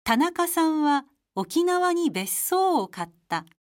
田中さんは沖縄に別荘を買った。